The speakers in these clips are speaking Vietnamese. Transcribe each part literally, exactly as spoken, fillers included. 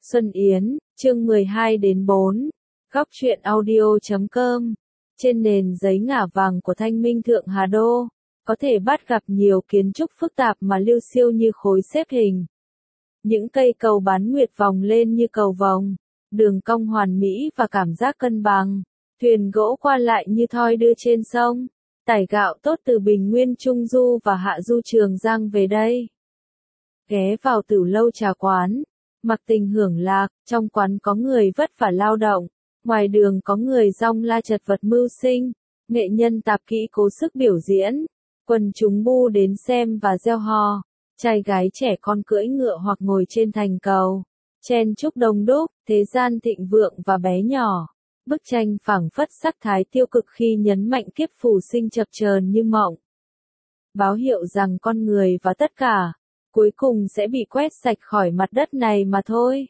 Xuân Yến, chương mười hai đến bốn, góc truyện audio chấm com. Trên nền giấy ngả vàng của Thanh Minh Thượng Hà Đô, có thể bắt gặp nhiều kiến trúc phức tạp mà liêu xiêu như khối xếp hình. Những cây cầu bán nguyệt vòng lên như cầu vồng, đường cong hoàn mỹ và cảm giác cân bằng. Thuyền gỗ qua lại như thoi đưa trên sông, tải gạo tốt từ Bình Nguyên Trung Du và Hạ Du Trường Giang về đây. Ghé vào Tửu Lâu trà quán, mặc tình hưởng lạc, trong quán có người vất vả lao động, ngoài đường có người rong la chật vật mưu sinh, nghệ nhân tạp kỹ cố sức biểu diễn, quần chúng bu đến xem và reo hò, trai gái trẻ con cưỡi ngựa hoặc ngồi trên thành cầu, chen chúc đông đúc, thế gian thịnh vượng và bé nhỏ. Bức tranh phảng phất sắc thái tiêu cực khi nhấn mạnh kiếp phù sinh chập chờn như mộng. Báo hiệu rằng con người và tất cả, cuối cùng sẽ bị quét sạch khỏi mặt đất này mà thôi.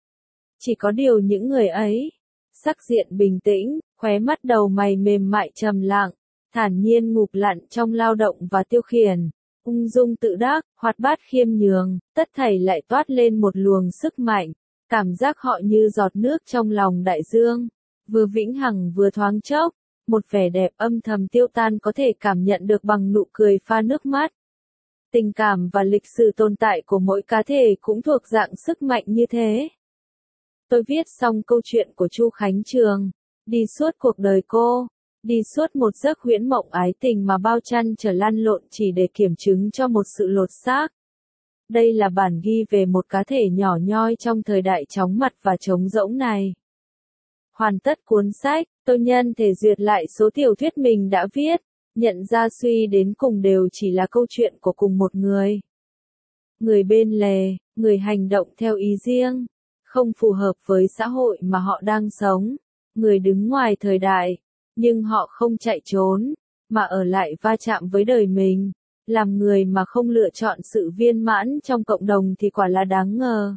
Chỉ có điều những người ấy, sắc diện bình tĩnh, khóe mắt đầu mày mềm mại trầm lặng, thản nhiên ngụp lặn trong lao động và tiêu khiển, ung dung tự đắc, hoạt bát khiêm nhường, tất thảy lại toát lên một luồng sức mạnh, cảm giác họ như giọt nước trong lòng đại dương, vừa vĩnh hằng vừa thoáng chốc, một vẻ đẹp âm thầm tiêu tan có thể cảm nhận được bằng nụ cười pha nước mắt. Tình cảm và lịch sử tồn tại của mỗi cá thể cũng thuộc dạng sức mạnh như thế. Tôi viết xong câu chuyện của Chu Khánh Trường, đi suốt cuộc đời cô, đi suốt một giấc huyễn mộng ái tình mà bao chăn trở lăn lộn chỉ để kiểm chứng cho một sự lột xác. Đây là bản ghi về một cá thể nhỏ nhoi trong thời đại chóng mặt và trống rỗng này. Hoàn tất cuốn sách, tôi nhân thể duyệt lại số tiểu thuyết mình đã viết, nhận ra suy đến cùng đều chỉ là câu chuyện của cùng một người. Người bên lề, người hành động theo ý riêng, không phù hợp với xã hội mà họ đang sống, người đứng ngoài thời đại, nhưng họ không chạy trốn, mà ở lại va chạm với đời mình, làm người mà không lựa chọn sự viên mãn trong cộng đồng thì quả là đáng ngờ.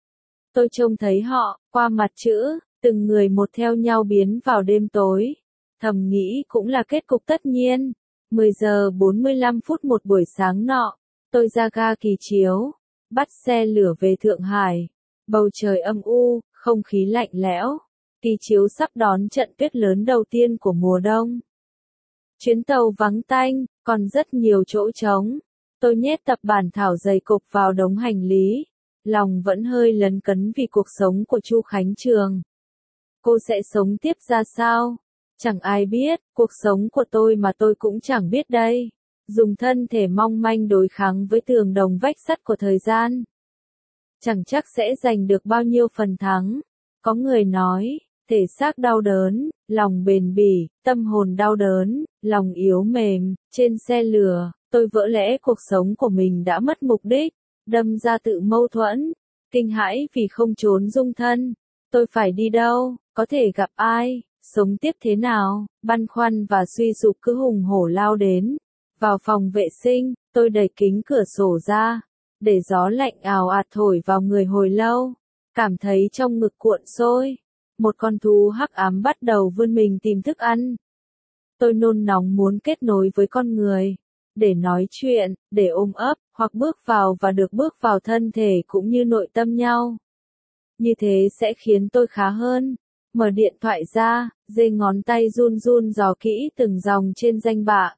Tôi trông thấy họ, qua mặt chữ, từng người một theo nhau biến vào đêm tối. Thầm nghĩ cũng là kết cục tất nhiên. mười giờ bốn mươi lăm phút một buổi sáng nọ, tôi ra ga Kỳ Chiếu, bắt xe lửa về Thượng Hải. Bầu trời âm u, không khí lạnh lẽo. Kỳ Chiếu sắp đón trận tuyết lớn đầu tiên của mùa đông. Chuyến tàu vắng tanh, còn rất nhiều chỗ trống. Tôi nhét tập bản thảo dày cộp vào đống hành lý. Lòng vẫn hơi lấn cấn vì cuộc sống của Chu Khánh Trường. Cô sẽ sống tiếp ra sao? Chẳng ai biết, cuộc sống của tôi mà tôi cũng chẳng biết đây. Dùng thân thể mong manh đối kháng với tường đồng vách sắt của thời gian. Chẳng chắc sẽ giành được bao nhiêu phần thắng. Có người nói, thể xác đau đớn, lòng bền bỉ, tâm hồn đau đớn, lòng yếu mềm. Trên xe lửa, tôi vỡ lẽ cuộc sống của mình đã mất mục đích, đâm ra tự mâu thuẫn, kinh hãi vì không trốn dung thân. Tôi phải đi đâu, có thể gặp ai? Sống tiếp thế nào, băn khoăn và suy sụp cứ hùng hổ lao đến. Vào phòng vệ sinh, tôi đẩy kính cửa sổ ra, để gió lạnh ào ạt thổi vào người hồi lâu. Cảm thấy trong ngực cuộn sôi. Một con thú hắc ám bắt đầu vươn mình tìm thức ăn. Tôi nôn nóng muốn kết nối với con người, để nói chuyện, để ôm ấp, hoặc bước vào và được bước vào thân thể cũng như nội tâm nhau. Như thế sẽ khiến tôi khá hơn. Mở điện thoại ra, giơ ngón tay run run dò kỹ từng dòng trên danh bạ.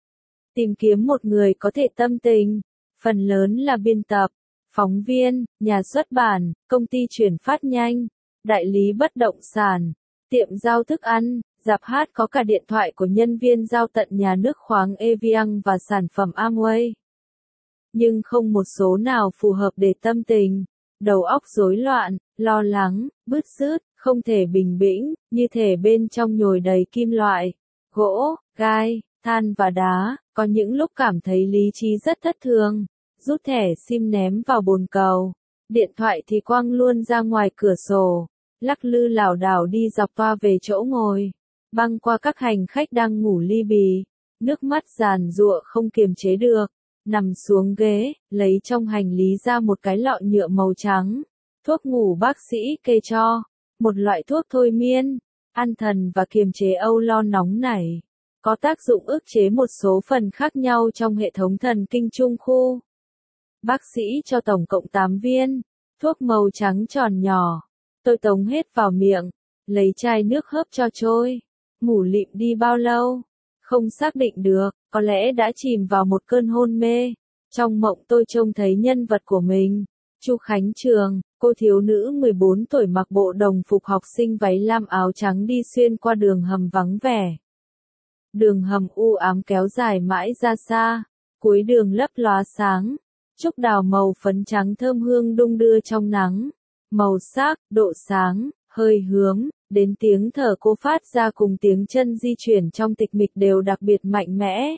Tìm kiếm một người có thể tâm tình, phần lớn là biên tập, phóng viên, nhà xuất bản, công ty chuyển phát nhanh, đại lý bất động sản, tiệm giao thức ăn, rạp hát có cả điện thoại của nhân viên giao tận nhà nước khoáng Evian và sản phẩm Amway. Nhưng không một số nào phù hợp để tâm tình, đầu óc rối loạn, lo lắng, bứt rứt. Không thể bình bĩnh, như thể bên trong nhồi đầy kim loại, gỗ, gai, than và đá, có những lúc cảm thấy lý trí rất thất thường, rút thẻ sim ném vào bồn cầu, điện thoại thì quăng luôn ra ngoài cửa sổ, lắc lư lảo đảo đi dọc toa về chỗ ngồi, băng qua các hành khách đang ngủ li bì, nước mắt giàn giụa không kiềm chế được, nằm xuống ghế, lấy trong hành lý ra một cái lọ nhựa màu trắng, thuốc ngủ bác sĩ kê cho. Một loại thuốc thôi miên, an thần và kiềm chế âu lo nóng nảy, có tác dụng ức chế một số phần khác nhau trong hệ thống thần kinh trung khu. Bác sĩ cho tổng cộng tám viên, thuốc màu trắng tròn nhỏ. Tôi tống hết vào miệng, lấy chai nước hớp cho trôi. Ngủ lịm đi bao lâu? Không xác định được, có lẽ đã chìm vào một cơn hôn mê. Trong mộng tôi trông thấy nhân vật của mình. Chu Khánh Trường, cô thiếu nữ mười bốn tuổi mặc bộ đồng phục học sinh váy lam áo trắng đi xuyên qua đường hầm vắng vẻ. Đường hầm u ám kéo dài mãi ra xa, cuối đường lấp lóa sáng. Trúc đào màu phấn trắng thơm hương đung đưa trong nắng. Màu sắc, độ sáng, hơi hướng, đến tiếng thở cô phát ra cùng tiếng chân di chuyển trong tịch mịch đều đặc biệt mạnh mẽ.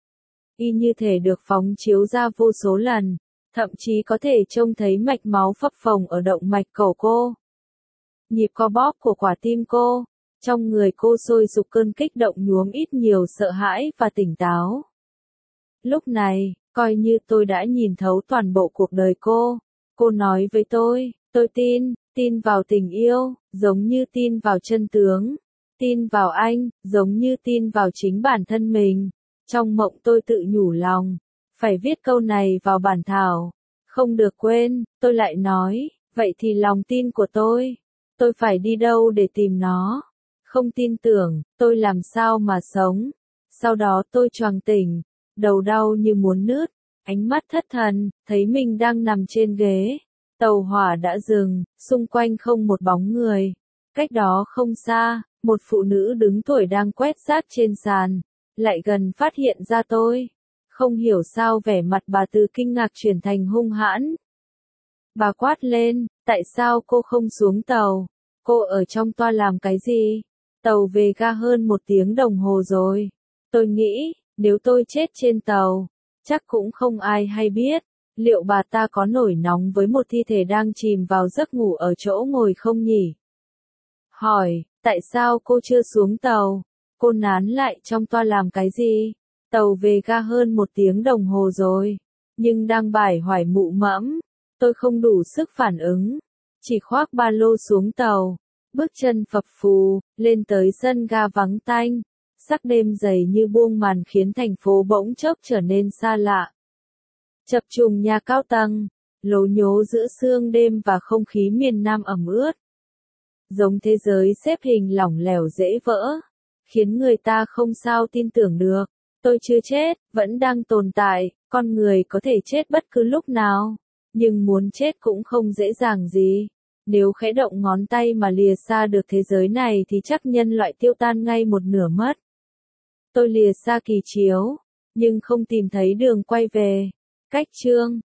Y như thể được phóng chiếu ra vô số lần, thậm chí có thể trông thấy mạch máu phập phồng ở động mạch cổ cô. Nhịp co bóp của quả tim cô, trong người cô sôi sục cơn kích động nhuốm ít nhiều sợ hãi và tỉnh táo. Lúc này, coi như tôi đã nhìn thấu toàn bộ cuộc đời cô. Cô nói với tôi, tôi tin, tin vào tình yêu, giống như tin vào chân tướng. Tin vào anh, giống như tin vào chính bản thân mình. Trong mộng tôi tự nhủ lòng, phải viết câu này vào bản thảo. Không được quên, tôi lại nói, vậy thì lòng tin của tôi, tôi phải đi đâu để tìm nó? Không tin tưởng, tôi làm sao mà sống? Sau đó tôi choàng tỉnh, đầu đau như muốn nứt, ánh mắt thất thần, thấy mình đang nằm trên ghế. Tàu hỏa đã dừng, xung quanh không một bóng người. Cách đó không xa, một phụ nữ đứng tuổi đang quét rác trên sàn, lại gần phát hiện ra tôi. Không hiểu sao vẻ mặt bà từ kinh ngạc chuyển thành hung hãn. Bà quát lên, tại sao cô không xuống tàu? Cô ở trong toa làm cái gì? Tàu về ga hơn một tiếng đồng hồ rồi. Tôi nghĩ, nếu tôi chết trên tàu, chắc cũng không ai hay biết. Liệu bà ta có nổi nóng với một thi thể đang chìm vào giấc ngủ ở chỗ ngồi không nhỉ? Hỏi, tại sao cô chưa xuống tàu? Cô nán lại trong toa làm cái gì? Tàu về ga hơn một tiếng đồng hồ rồi, nhưng đang bải hoài mụ mẫm. Tôi không đủ sức phản ứng, chỉ khoác ba lô xuống tàu, bước chân phập phù, lên tới sân ga vắng tanh. Sắc đêm dày như buông màn khiến thành phố bỗng chốc trở nên xa lạ. Chập trùng nhà cao tầng, lố nhố giữa sương đêm và không khí miền Nam ẩm ướt. Giống thế giới xếp hình lỏng lẻo dễ vỡ, khiến người ta không sao tin tưởng được. Tôi chưa chết, vẫn đang tồn tại, con người có thể chết bất cứ lúc nào, nhưng muốn chết cũng không dễ dàng gì. Nếu khẽ động ngón tay mà lìa xa được thế giới này thì chắc nhân loại tiêu tan ngay một nửa mất. Tôi lìa xa kỳ chiếu, nhưng không tìm thấy đường quay về. Cách chương